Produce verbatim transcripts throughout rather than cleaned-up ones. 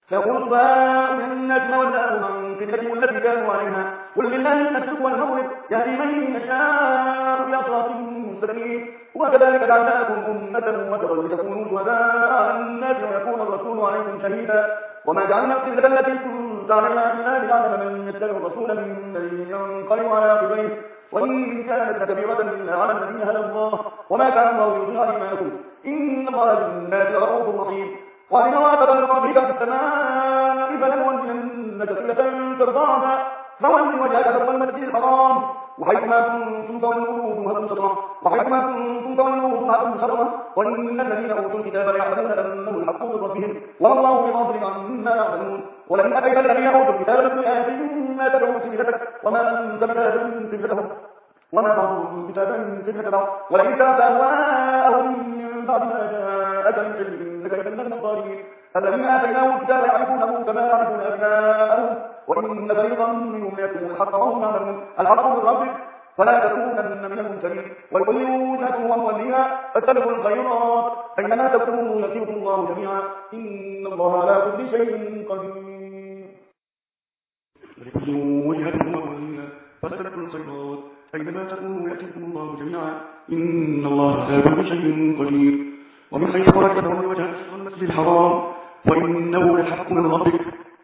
فيقول السفهاء من الناس ما ولاهم عن قبلتهم التي كانوا عليها قل لله المشرق والمغرب يهدي من يشاء إلى صراط مستقيم وكذلك جعلناكم أمة وسطا لتكونوا شهداء على الناس ويكون الرسول عليكم شهيدا وما جعلنا القبلة التي كنت عليها إلا لنعلم من يتبع الرسول ممن ينقلب على عقبيه وإن كانت لكبيرة إلا على الذين هدى الله وما كان الله ليضيع إيمانكم إن الله بالناس لرؤوف رحيم وإن واتقوا ربك في السماء فلنولينك قبلة ترضاها فول وجهك شطر المسجد الحرام وحيثما كنتم فولوا وجوهكم شطره وحيثما كنتم فولوا وجوهكم شطره وإن الذين أوتوا الكتاب يعلمون أنه الحق من ربهم والله بغافل عما يعملون ولئن أتيت الذين أوتوا الكتاب بآية ما تدعو سبيلك وما أنت بتابع سبيلهم وما بعضهم بتابع سبيلك ولئن اتبعت أهواءهم من بعد ما جاءك من علم إنك إذا لمن الظالمين الذين آتيناهم الكتاب يعرفونه كما يعرفون أبناءهم وإن فريقا منهم ليكتمون الحق وهم يعلمون الحق من ربك فلا تكونن من الممترين ولكل وجهة هو موليها فاتبعوا الخيرات أينما تكونوا يأتيكم الله جميعا إن الله على كل شيء قدير ولكل وجهة هو موليها فاتبعوا الخيرات أينما تكونوا يأتيكم الله جميعا إن الله على كل شيء قدير ومن حيث خرجت فولي وجهك شطر المسجد الحرام وإنه للحق من ربك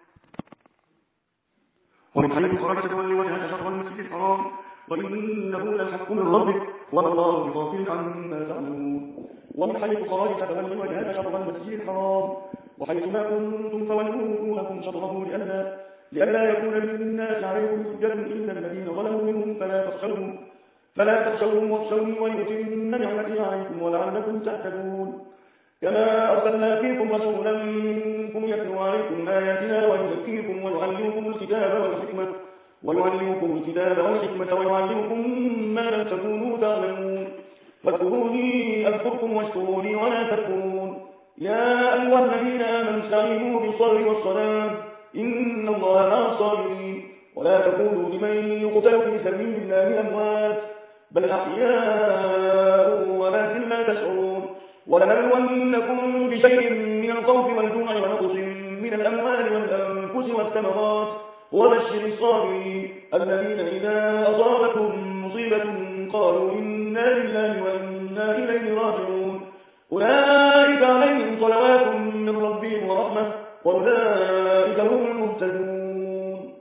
ومن حيث خرجت فولي وجهك شطر المسجد الحرام وإنه للحق من ربك والله بغافل عما تعملون ومن حيث خرجت فولي وجهك شطر المسجد الحرام وحيث ما كنتم فولوا وجوهكم شطره لئلا لئلا يكون للناس عليكم حجة إلا الذين ظلموا منهم فلا تخشوهم فلا تخشوهم واخشوني ولأتم نعمتي عليكم ولعلكم تهتدون كما أرسلنا فيكم رسولا منكم يتلو عليكم آياتنا ويزكيكم ويعلمكم الكتاب والحكمة ويعلمكم الكتاب والحكمة ويعلمكم ما لم تكونوا تعلمون فاذكروني أذكركم واشكروني ولا تكفرون يا أيها الذين آمنوا استعينوا بالصبر والصلاة إن الله مع الصابرين ولا تقولوا لمن يقتل في سبيل الله أموات بل أحياء ولكن لا تشعرون ولنبلونكم بشيء من الخوف والجوع ونقص من الأموال والأنفس والثمرات وبشر الصابرين الذين إذا أصابتهم مصيبة قالوا إنا لله وإنا إليه راجعون أولئك عليهم صلوات من ربهم ورحمة وأولئك هم المهتدون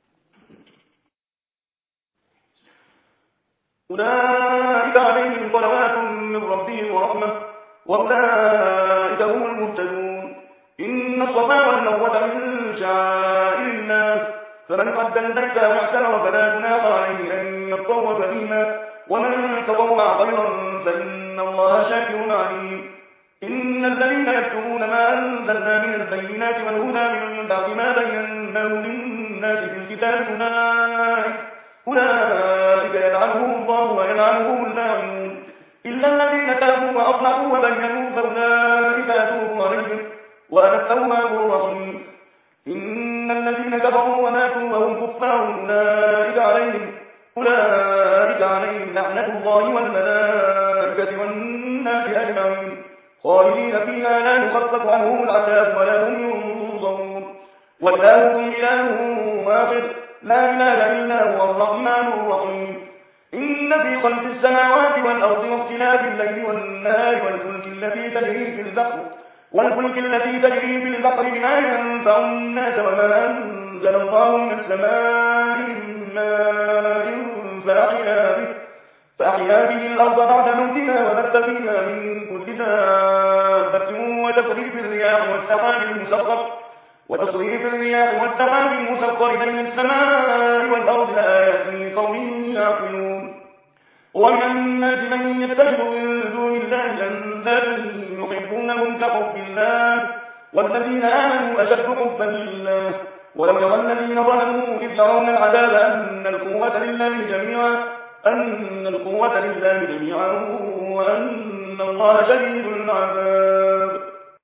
أولئك عليهم صلوات من ربهم ورحمة وأولئك هم المهتدون إن الصفا والمروة من شعائر الله فمن قد البيت واعتمر فلا جناح عليه أن يطوف بهما ومن تطوع خيرا فإن الله شاكر عليم إن الذين يكتمون ما أنزلنا من البينات والهدى من بعد ما بيناه للناس في الكتاب أولئك أولئك يلعنهم الله ويلعنهم اللاعنون إلا الذين تابوا وأصلحوا وبينوا فأولئك أتوب عليهم وأنا التواب الرحيم إن الذين كفروا وماتوا وهم كفار أولئك عليهم أولئك عليهم لعنة الله والملائكة والناس أجمعين خالدين فيها لا يخفف عنهم العذاب ولا هم ينظرون وإلهكم إله واحد لا إله إلا هو الرحمن الرحيم إن في خلق السماوات والأرض واختلاف الليل والنهار والفلك التي تجري في البحر والفلك التي تجري في البحر بما ينفع الناس وما أنزل الله من السماء من ماء فأحيا به فأحيا به الأرض بعد موتها وبث فيها من كل دابة وتصريف الرياح والسحاب المسخر وتصريف الرياح والسحاب المسخر بين السماء والأرض لآيات لقوم يعقلون ومن الناس من يتخذ من دون الله أندادا يحبونهم كحب الله والذين آمنوا أشد حبا لله ولو يرى الذين ظلموا إذ يرون العذاب أن القوة لله جميعا أن القوة لله جميعا وأن الله شديد العذاب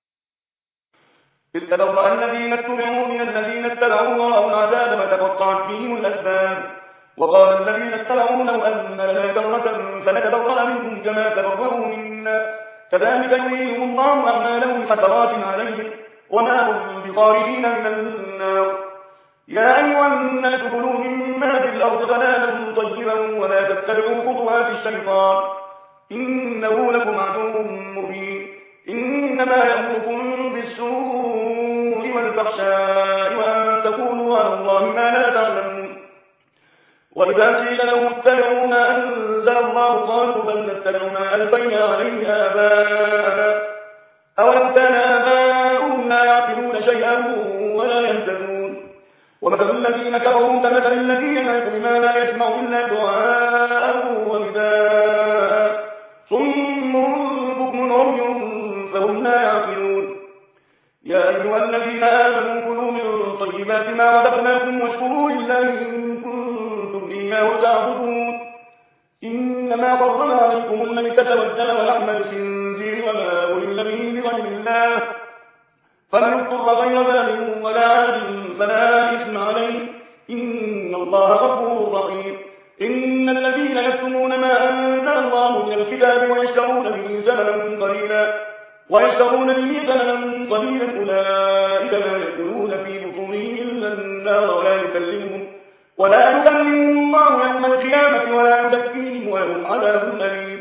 إذ تبرأ الذين اتبعوا من الذين اتبعوا ورأوا العذاب وتقطعت فيهم الأسباب وقال الذين اتبعوا لو أن لنا كرة فنتبرأ منهم كما تبرأوا منا كذلك يريهم الله أعمالهم حسرات عليهم وما هم بخارجين من النار. يا أيها الناس كلوا مما في الأرض حلالا طيبا ولا تتبعوا خطوات الشيطان إنه لكم عدو مبين. إنما يأمركم بالسوء والفحشاء وأن تقولوا على الله ما لا تعلمون. وإذا قيل لهم اتبعوا ما أنزل الله قالوا بل نتبع ما ألفينا عليه آباءنا أولو كان آباؤهم لا يعقلون شيئا ولا يهتدون. ومثل الذين كفروا كمثل الذي ينعق بما لا يسمع إلا دعاء ونداء صم بكم عمي فهم لا يعقلون. يا أيها الذين آمنوا كلوا من طيبات ما رزقناكم واشكروا لله إن كنتم إياه تعبدون. إنما حرم عليكم الميتة والدم ولحم الخنزير وما أهل به بغير الله فمن اضطر غير باغ ولا عاد فلا إثم عليه إن الله غفور رحيم. إن الذين يكتمون ما أنزل الله من الكتاب ويشترون به ثمنا قليلا ويشترون به ثمنا قليلا أولئك ما يأكلون في بطونهم إلا النار ولا يكلمهم ولا يكلمهم الله يوم القيامة ولا يزكيهم ولهم عذاب أليم.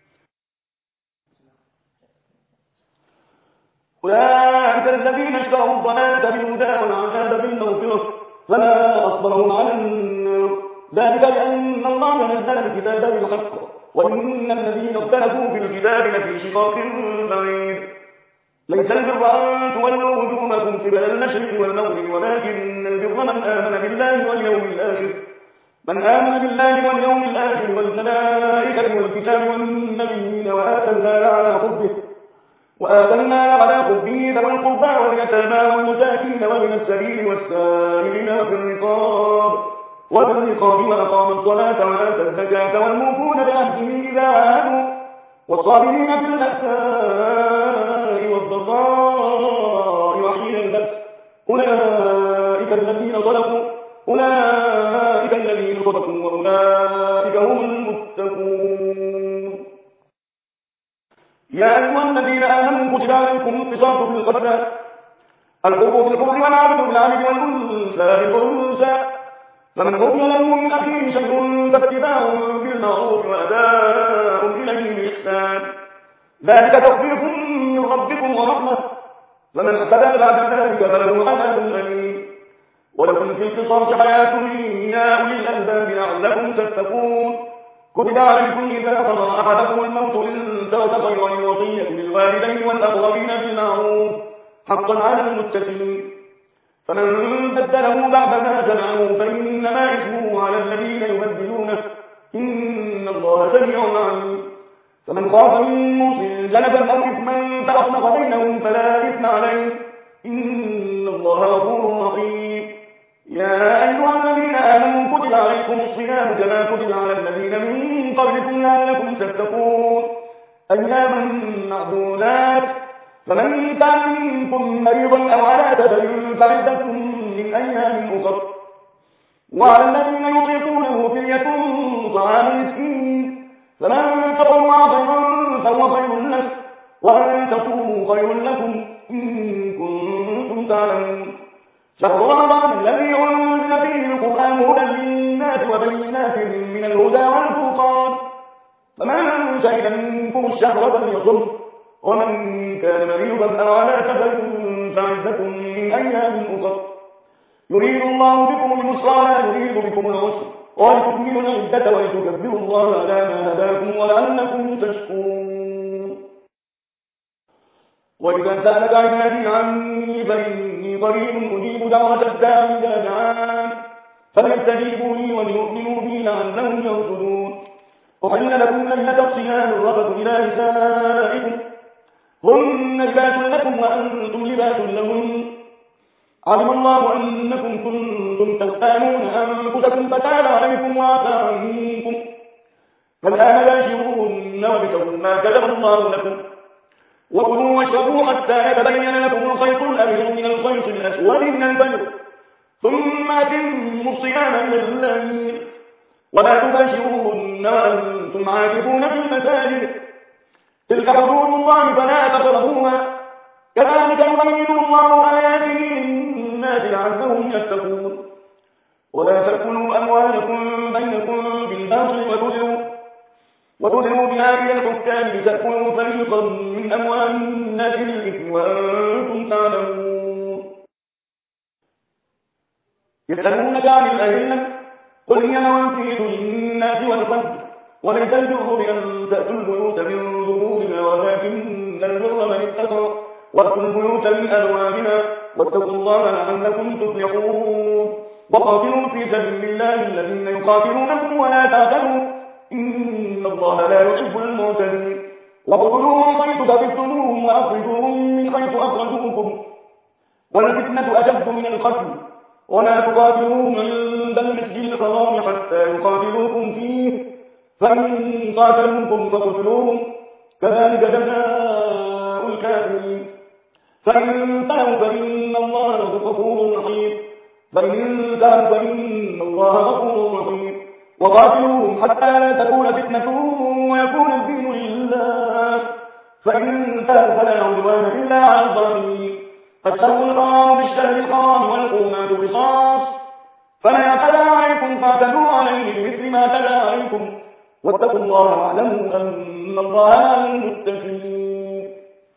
أولئك الذين اشتروا الضلالة بالهدى والعذاب بالمغفرة فما أصبرهم على النار ذلك بأن الله نزل الكتاب بالحق وإن الذين اختلفوا في الكتاب لفي شقاق بعيد. ليس البر أن تولوا وجوهكم قبل المشرق والمغرب ولكن البر من آمن بالله واليوم الآخر من آمن بالله واليوم الآخر والملائكة والكتاب والنبيين وآتى المال على حبه وآتى المال على حبه ذوي القربى واليتامى والمساكين وابن السبيل والسائلين وفي الرقاب وفي الرقاب وأقام الصلاة وآتى الزكاة والموفون بعهدهم إذا عاهدوا والصابرين في البأساء والضراء وحين البأس أولئك الذين صدقوا أولئك الذين صدقوا وأولئك هم المتقون. يا أيها الذين آمنوا كتب عليكم القصاص في القتلى الحر بالحر والعبد بالعبد والأنثى بالأنثى فمن عفي له من أخيه شيء فاتباع بالمعروف وأداء إليه بإحسان ذلك تخفيف من ربكم ورحمة فمن اعتدى بعد ذلك فله عذاب أليم. ولكم في القصاص حياة يا أولي الألباب لعلكم تتقون. كتب عليكم إذا حضر أحدكم الموت إن ترك خيرا الوصية للوالدين والأقربين بالمعروف حقا على المتقين فمن بدله بعد ما سمعه فإنما إثمه على الذين يبدلونه إن الله سميع عليم. فمن خاف من موص جنبا أو إثما فأصلح بينهم فلا إثم عليه إن الله غفور رحيم. يا أيها الذين آمنوا كتب عليكم الصيام كما كتب على الذين من قبلكم لعلكم تتقون أياما معدودات فمن كان منكم مريضا أو على سفر فعدة من أيام أخر وعلى الذين يطيقونه فدية طعام مسكين فمن تطوع خيرا فهو خير له وأن تصوموا خير لكم إن كنتم تعلمون. شهر رمضان الذي أنزل فيه القرآن هدى للناس وبينات من الهدى والفرقان فمن شهد منكم الشهر فليصم ومن كان مريضا أو على سفر فعدة من أيام أخر يريد الله بكم اليسر ولا يريد بكم العسر ولتكملوا العدة ولتكبروا الله على ما هداكم ولعلكم تشكرون. وإذا سألك عبادي عني فإني قريب أجيب دعوة الداع إذا دعان فليستجيبوا لي وليؤمنوا بي لعلهم يرشدون. أحل لكم ليلة الصيام الرفث إلى نسائكم هن لباس لكم وأنتم لباس لهن علم الله أنكم كنتم تختانون أنفسكم فتاب عليكم وعفى عنكم فالآن باشروهن وابتغوا ما كتب الله لكم وكلوا واشربوا حتى يتبين لكم الخيط الأبيض من الخيط الأسود من الفجر ثم أتموا الصيام إلى الليل ولا تباشروهن وأنتم عاكفون في المساجد تلك حدود الله فلا تقربوها كذلك يبين الله آياته للناس لعلهم يتقون ولا تأكلوا أموالكم بينكم بالباطل وتدلوا وتدلوا بها إلى الحكام لتأكلوا فريقا من أموال الناس بالإثم وأنتم تعلمون يسألونك عن الأهلة قل هي مواقيت للناس والحج وليس البر بأن تأتوا البيوت من ظهورها ولكن البر من اتقى وأتوا البيوت من أبوابها واتقوا الله لعلكم تفلحون وقاتلوا في سبيل الله الذين يقاتلونكم ولا تعتدوا إن الله لا يحب المعتدين واقتلوهم حيث ثقفتموهم وأخرجوهم من حيث أخرجوكم والفتنة أشد من القتل ولا تقاتلوهم عند المسجد الحرام حتى يقاتلوكم فيه فإن قاتلوكم فاقتلوهم كذلك جزاء الكافرين فإن تابوا فإن الله غفور رحيم فإن تابوا فإن الله غفور رحيم وقاتلوهم حتى لا تكون فتنة ويكون الدين لله فإن تابوا فلا عدوان إلا على الظالمين فالشهر الحرام بالشهر الحرام والحرمات قصاص فمن اعتدى عليكم فاعتدوا عليه بمثل ما اعتدى عليكم واتقوا الله واعلموا أن الله مع المتقين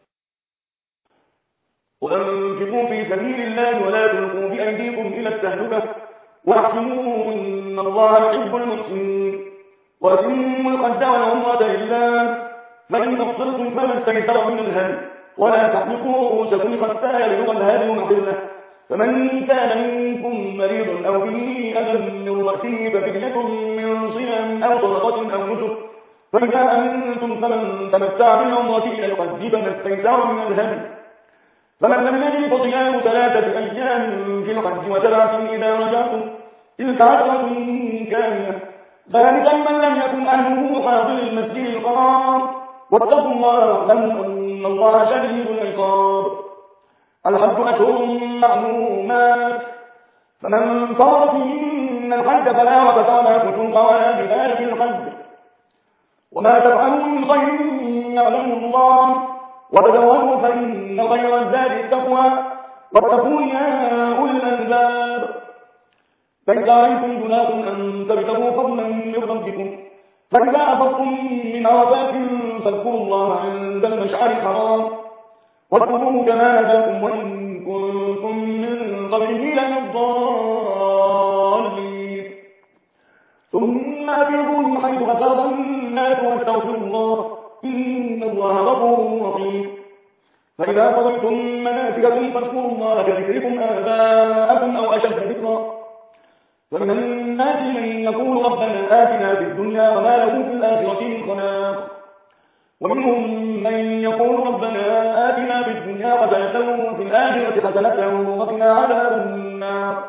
وأنفقوا في سبيل الله ولا تلقوا بأيديكم إلى التهلكة واحسنوا إن الله يحب المحسنين وأتموا الحج والعمرة لله فإن أحصرتم فما استيسر من الهدي ولا تحلقوا رؤوسكم حتى يبلغ الهدي محله فمن كان منكم مريض أو به أذى من رأسه ففدية من صيام أو صدقة أو نسك فإذا أمنتم فمن تمتع بالعمرة إلى الحج فما استيسر من الهدي فمن لم يجد فصيام ثلاثة أيام في الحج وسبعة إذا رجعتم تلك عشرة كاملة ذلك لمن لم يكن أهله حاضر المسجد الحرام واتقوا الله واعلموا أن الله شديد العقاب الحج أشهر معلومات فمن فرض فيهن الحج فلا رفث ولا فسوق ولا جدال في الحج وما تفعلوا من خير يعلمه الله وتزودوا فإن خير الزاد التقوى واتقون يا أولي الألباب فإذا عليكم جناح أن تبتغوا فضلا من ربكم فإذا أفضتم من عرفات فاذكروا الله عند المشعر الحرام واذكروه كما هداكم وإن كنتم من قبله لمن الضالين ثم أفيضوا من حيث أفاض الناس واستغفروا الله إن الله غفور رحيم فإذا قضيتم مناسككم فاذكروا الله كذكركم آباءكم أو أشد ذكرا ومن الناس من يقول ربنا آتنا في الدنيا وما له في الآخرة من خلاق ومنهم من يقول ربنا آتنا في الدنيا حسنة وفي الآخرة حسنة وقنا عذاب النار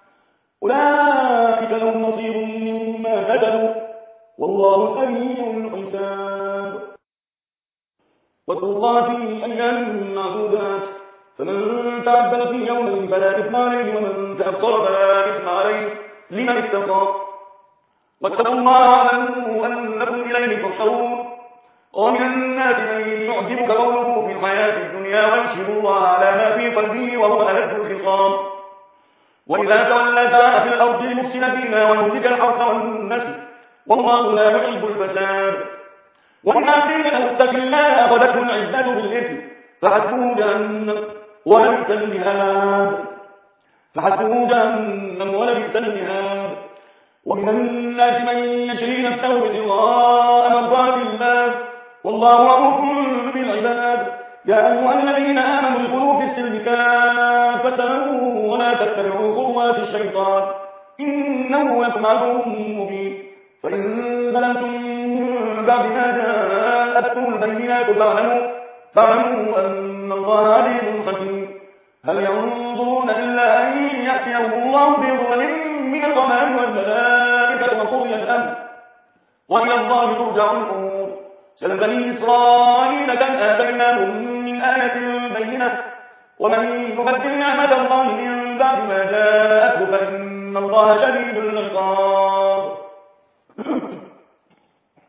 أولئك لهم نصيب مما كسبوا والله سريع الحساب واتقوا الله في أيام معدودات فمن تعبد في يوم فلا إثم عليه ومن تأخر فلا إثم عليه لمن اتقى واتقوا الله واعلموا أنكم إليه تحشرون ومن الناس من يعجبك قوله في الحياة الدنيا ويشهد الله على ما في قلبه وهو ألد الخصام وإذا تولى ساء في الأرض المفسد فيها ويهلك الحرث والنسل والله لا يحب الفساد وإذا قيل له اتق الله أخذته العزة بالإثم فحسبه جهنم ولبئس المهاد فحسبه جهنم ولبئس المهاد ومن الناس من يشري نفسه ابتغاء مرضات الله والله رؤوف بالعباد يا أيها الذين آمنوا ادخلوا في السلم كافة ولا تتبعوا خطوات الشيطان إنه لكم عدو مبين فإن ظلمتم من بعد ما جاءتكم البينات فاعلموا فاعلموا أن الله عليم حكيم هل ينظرون إلا أن يأتيهم الله بظلم من الغمام والملائكة وقضي الأمر وإلى الله ترجع الأمور سل بني إسرائيل كم آتيناهم من آية بينة ومن يبدل نعمة الله من بعد ما جاءته فإن الله شديد العقاب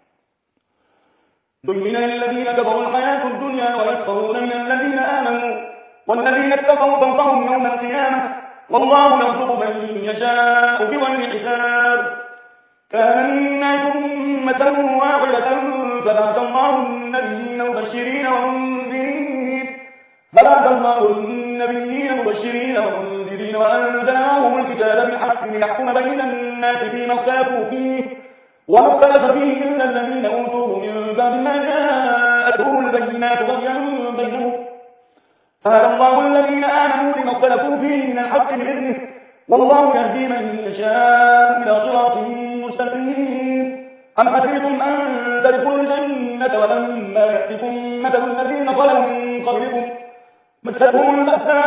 زين للذين كفروا الحياة الدنيا ويسخرون من الذين آمنوا والذين اتقوا فوقهم يوم القيامة والله يرزق من يشاء بغير حساب. كان الناس أمة واحدة فبعث الله النبيين مبشرين ومنذرين فبعث الله النبيين مبشرين ومنذرين وأنزل معهم الكتاب بالحق ليحكم بين الناس فيما اختلفوا فيه وما اختلف فيه إلا الذين أوتوه من بعد ما جاءتهم البينات بغيا بينهم فهدى الله الذين آمنوا لما اختلفوا فيه من الحق بإذنه والله يهدي من يشاء إلى صراط مستقيم. أم حسبتم أن تدخلوا الجنة ولما يأتكم مثل الذين خلوا من قبلكم مستهم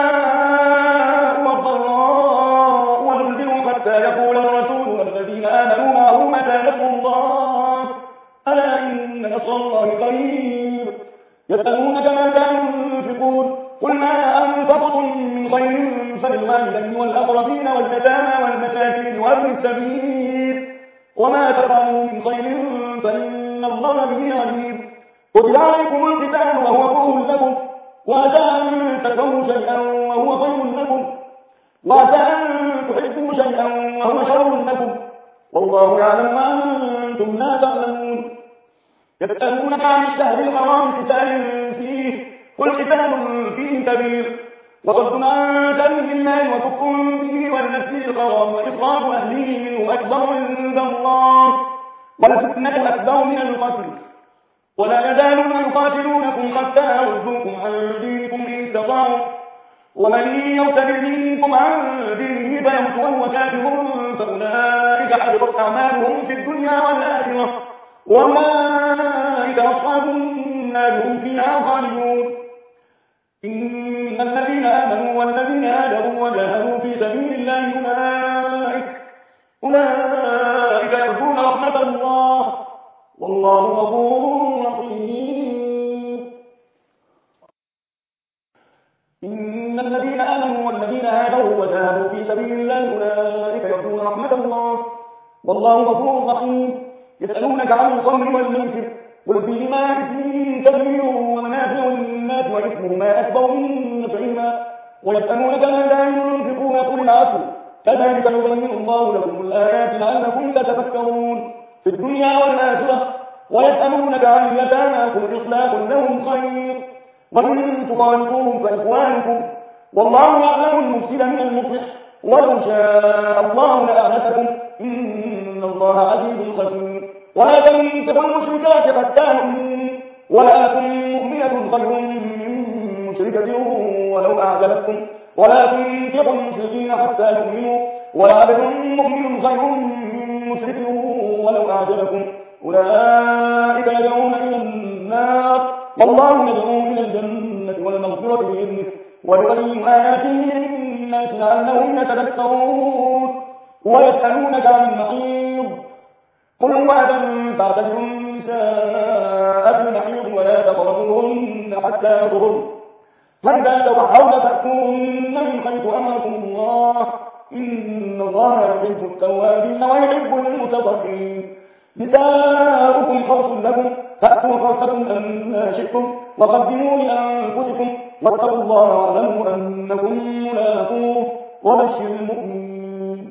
البأساء والضراء وزلزلوا حتى يقول الرسول والذين آمنوا معه متى نصر الله ألا إن نصر الله قريب. يسألونك ماذا ينفقون قل ما أنفقتم من خير فللوالدين والأقربين واليتامى والمساكين وابن السبيل وما تفعلوا من خير فإن الله به عليم. كتب عليكم القتال وهو كره لكم وعسى أن تكرهوا شيئا وهو خير لكم وعسى أن تحبوا شيئا وهو شر لكم والله يعلم وأنتم لا تعلمون. يسألونك عن الشهر الحرام قتال فيه قل قتال فيه كبير وصد عن سبيل الله وكفر به والمسجد الحرام وإخراج أهله منه أكبر عند الله والفتنة أكبر من القتل ولا يزالون يقاتلونكم حتى يردوكم عن دينكم إن استطاعوا ومن يرتد منكم عن دينه فيمت وهو كافر فأولئك حبطت أعمالهم في الدنيا والآخرة وأولئك أصحاب النار هم فيها خالدون. إن الذين آمنوا والذين هاجروا وجاهدوا في سبيل الله أولئك أولئك يرجون رحمة الله والله غفور رحيم. إن الذين آمنوا والذين هاجروا وجاهدوا في سبيل الله أولئك يرجون رحمة الله والله غفور رحيم. يسألونك عن الخمر والميسر قل فيهما إثم كبير ومنافع للناس وإثمهما أكبر من نفعهما ويسألونك ماذا ينفقون قل العفو كذلك يبين الله لكم الآيات لعلكم تتفكرون في الدنيا والآخرة. ويسألونك عن اليتامى قل إصلاح لهم خير وإن تخالطوهم فإخوانكم والله يعلم المفسد من المصلح ولو شاء الله لأعنتكم إن الله عزيز خبير. ولا تنكحوا المشركات حتى يؤمنوا ولآت مؤمنة خير من مشركة ولو أعجبتكم ولا تنكحوا المشركين حتى يؤمنوا ولعبد مؤمن خير من مشرك ولو أعجبكم أولئك يدعون إلى النار والله يدعو إلى الجنة والمغفرة بإذنه ويبين آياته للناس لعلهم يتذكرون. ويسألونك عن المحيض قل هو أذى فاعتزلوا النساء في المحيض ولا تقربوهن حتى يطهرن فإذا تطهرن فأتوهن من حيث أمركم الله إن الله يحب التوابين ويحب المتطهرين. نساؤكم حرث لكم فأتوا حرثكم أن شئتم وقدموا لأنفسكم واتقوا الله واعلموا أنكم ملاقوه وبشر المؤمنين.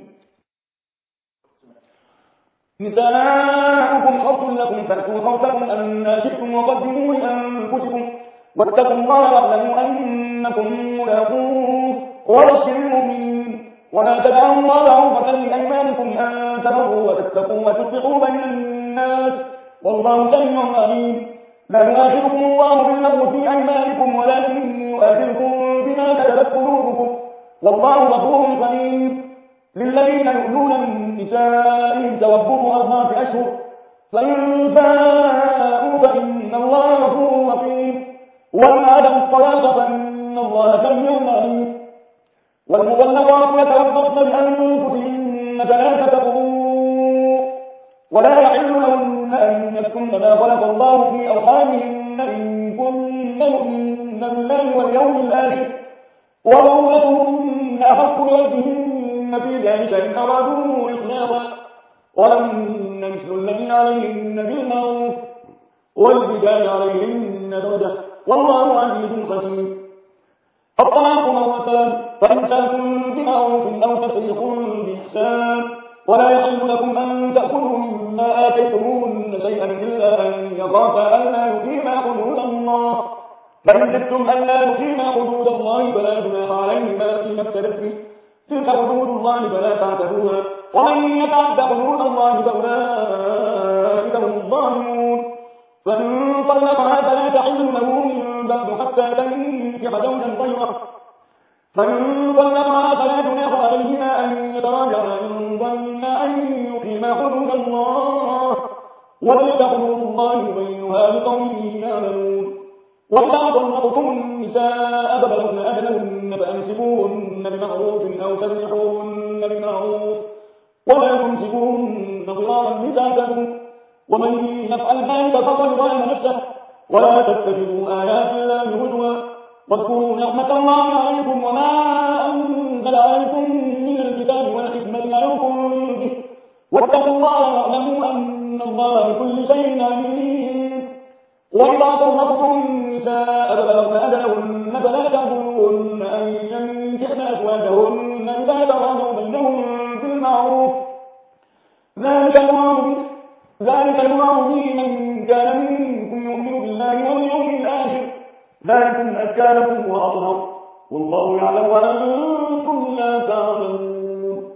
نساؤكم حرث لكم فأتوا حرثكم أن شئتم وقدموا لأنفسكم واتقوا الله واعلموا أنكم ملاقوه وبشر المؤمنين. ولا تدعوا الله عرضة لأيمانكم أن تبروا وتتقوا وتصلحوا بين الناس والله سميع عليم. لا يؤاخذكم الله باللغو في أيمانكم ولكن يؤاخذكم بما كسبت قلوبكم والله غفور رحيم. للذين يؤلون من نسائهم توبوا أربعة أشهر فإن فاءوا فإن الله غفور رحيم. وإن عدموا الطلاق فإن الله سميع عليم. والمطلقات يتربصن بأنفسهن ثلاثة قروء ولا يحل لهن أن يكتمن ما خلق الله في أرحامهن إن كن يؤمن بالله واليوم الآخر وبعولتهن أحق بردهن في ذلك إن أرادوا إصلاحا ولهن مثل الذي عليهن بالمعروف والرجال عليهن درجة والله عزيز حكيم. الطلاق مرتان فإمساك بمعروف أو تسريح بإحسان ولا يحل لكم أن تأكلوا مما آتيتموهن شيئا إلا أن يخافا ألا يقيما حدود الله فإن خفتم ألا يقيما حدود الله فلا جناح عليهما فيما افتدت به تلك حدود الله فلا تعتدوها ومن يتعد حدود الله فأولئك هم الظالمون فإن طلقها فلا تحل له من بعد حتى تنكح زوجا غيره فإن طلقها فلا جناح عليهما أن يتراجعا إن ظنا أن يقيما حدود الله وتلك حدود الله يبينها لقوم يعلمون وإذا طلقتم النساء فبلغن أجلهن فأمسكوهن بمعروف أو تسرحوهن بمعروف ولا تمسكوهن ضرارا لتعتدوا ومن يفعل ذلك فقد ظلم نفسه ولا تتخذوا آيات الله هزوا واذكروا نعمة الله عليكم وما أنزل عليكم من الكتاب والحكمة يعظكم به واتقوا الله واعلموا أن الله بكل شيء عليم وإذا طلقتم النساء فبلغن أجلهن فلا تعذروهن أن ينكحن أزواجهن إذا تراضوا بينهم بالمعروف ذلك يوعظ به ذلك يوعظ به من كان منكم يؤمن بالله واليوم الآخر ذلكم أزكى لكم وأطهر والله يعلم وأنتم لا تعلمون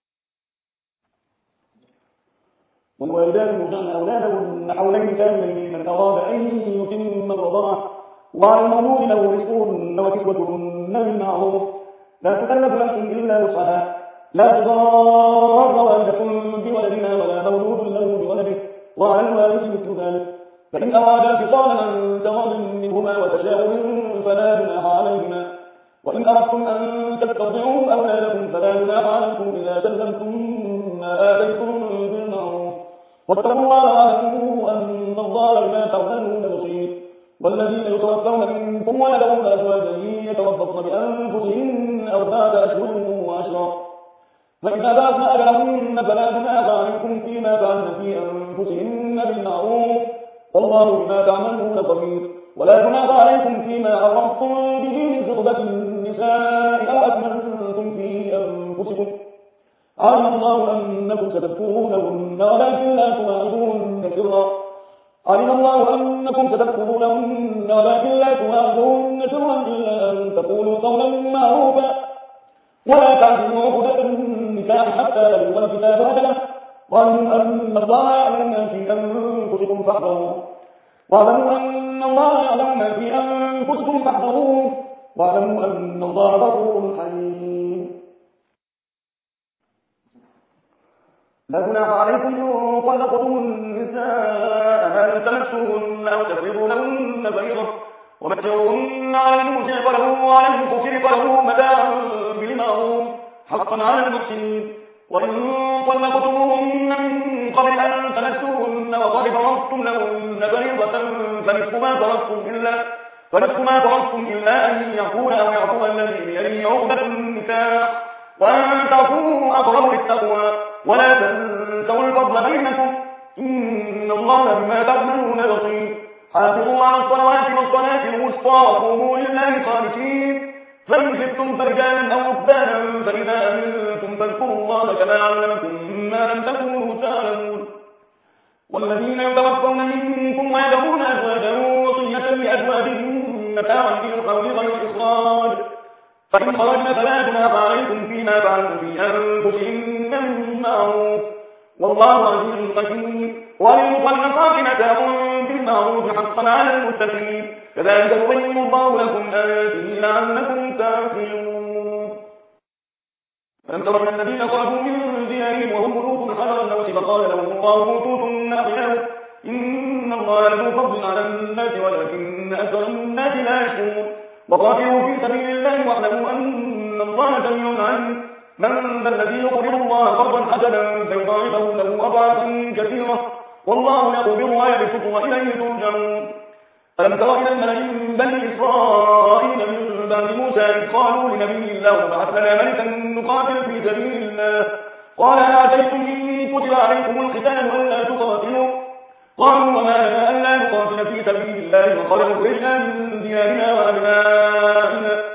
والوالدات يرضعن أولادهن حولين كاملين من أراد أن يتم الرضاعة وعلى المولود له رزقهن وكسوتهن بالمعروف لا تكلف نفس إلا وسعها لا تضار والدة بولدها ولا مولود له بولده وعلى الوارث مثل ذلك فإن أرادا فصالا عن تراض منهما وتشاور فلا جناح عليهما وإن أردتم أن تسترضعوا أولادكم فلا جناح عليكم إذا سلمتم ما آتيتم بالمعروف واتقوا الله واعلموا أن الله بما تعملون بصير والذين يتوفون منكم ويذرون أزواجا يتربصن بأنفسهن أربعة أشهر وعشرا فإذا بلغن أجلهن فلا جناح عليكم فيما فعلن في أنفسهن بالمعروف والله بما تعملون خبير ولا جناح عليكم فيما عرضتم به من خطبة النساء أو أكملتم في أنفسكم علم الله أنكم ستذكرونهن ولكن لا تواعدوهن سرا علم الله أنكم ستذكرونهن ولكن لا تواعدوهن سرا إلا أن تقولوا قولا معروفا ولا تعزموا عقدة النكاح حتى يبلغ الكتاب أجله واعلموا أن الله يعلم ما في أنفسكم فاحذروه واعلموا أن الله يعلم ما في أنفسكم فاحذروه واعلموا أن الله غفور حليم لا جناح عليكم إن طلقتم النساء ما لم تمسوهن أو تفرضوا لهن فريضة ومتعوهن على الموسع قدره وعلى المقتر قدره متاعا بالمعروف حقا على المحسنين وإن طلقتموهن من قبل أن تمسوهن وقد فرضتم لهن فريضة فنصف ما فرضتم إلا فنصف ما فرضتم إلا أن يعفون أو يعفو الذي بيده عقدة النكاح وأن تعفوا أقرب للتقوى ولا تنسوا الفضل بينكم إن الله بما تعملون بصير حافظوا على الصلوات والصلاة الوسطى وقوموا لله قانتين فإن خفتم فرجالا أو ركبانا فإذا أمنتم فاذكروا الله كما علمكم ما لم تكونوا تعلمون والذين يتوفون منكم ويذرون أزواجا وصية لأزواجهم متاعا بالقول غير إخراج فإن خرجن فلا جناح عليكم فيما فعلن في أنفسهن من معروف والله عزيز حكيم وللمطلقات متاع بالمعروف حقا على المتقين كذلك يبين الله لكم آياته لعلكم تعقلون ألم تر إلى الذين خرجوا من ديارهم وهم قلوب حذر الموت فقال لهم الله موتوكم أحياء إن الله له فضل على الناس ولكن أكثر الناس لا يشكرون وقاتلوا في سبيل الله واعلموا أن الله سميع عليم من ذا الذي يقرض الله قرضا حسنا فيضاعفه له أضعافا كثيرة والله يقبض ويبسط وإليه ترجعون ألم تر إلى الملأ من بني إسرائيل من بعد موسى إذ قالوا لنبي الله ابعث لنا ملكا نقاتل في سبيل الله قال أعتيتم إن كتب عليكم القتال ألا تقاتلوا قالوا وما لنا ألا نقاتل في سبيل الله وقد أخرجنا من ديارنا وأبنائنا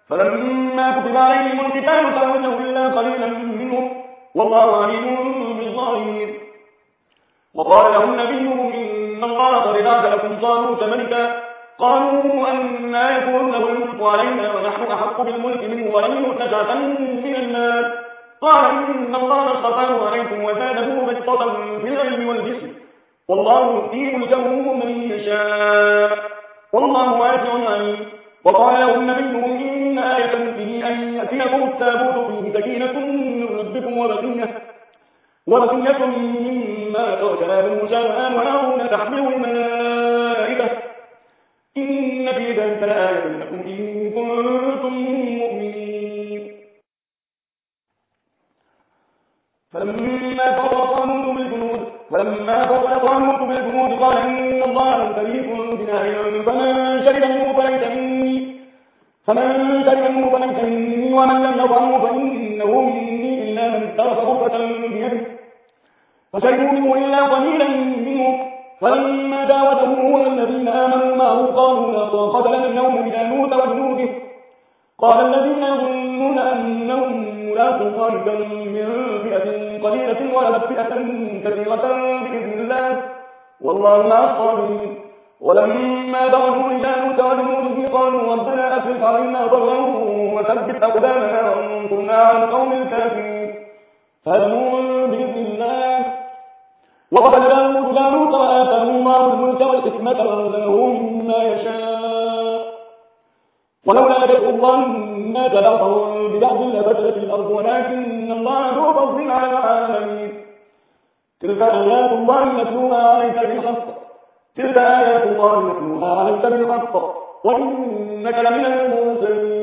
فلما كتب عليهم القتال تولوا إلا قليلا منهم والله عليم بالظالمين. وقال لهم نبيهم إن الله قد بعث لكم طالوت ملكا قالوا أنى يكون له الملك علينا ونحن أحق بالملك منه ولم يؤت سعة من المال قال إن الله اصطفاه عليكم وزاده بسطة في العلم والجسم والله يؤتي ملكه من يشاء والله واسع عليم. وقال لهم نبيهم إن آية ملكه أن يأتيكم التابوت فيه سكينة من ربكم وبقية وبقية مما ترك آل موسى وآل هارون تحمله الملائكة إن في ذلك لآية لكم إن كنتم مؤمنين. فلما فرغ طالوت بالجنود فلما فرغ طالوت بالجنود قال إن الله مبتليكم بنار فمن شرب منه فليس مني فمن شرب منه فليس مني ومن لم يطعمه فإنه مني إلا من اغترف غرفة بيده فشربوا منه إلا قليلا منهم فلما جاوزه هو الذين آمنوا معه قالوا لا طاقة لنا اليوم بجالوت وجنوده قال الذين يظنون أنهم ملاقو الله كم من فئة قليلة وغلبت فئة كثيرة بإذن الله والله مع الصابرين. ولما برزوا لجالوت وجنوده قالوا ربنا أفرغ علينا ضرا وثبت أقدامنا وانصرنا على القوم الكافرين فهزموا بإذن الله. وقتل داود جالوت وآتاه الله الملك والحكمة وآتاه مما يشاء ولولا دفع الله الناس بعضهم ببعض لفسدت الأرض ولكن الله ذو فضل على العالمين. تلك آيات الله نتلوها عليك بالحق تلك آيات الله نتلوها عليك بالحق وإنك لمن المرسلين.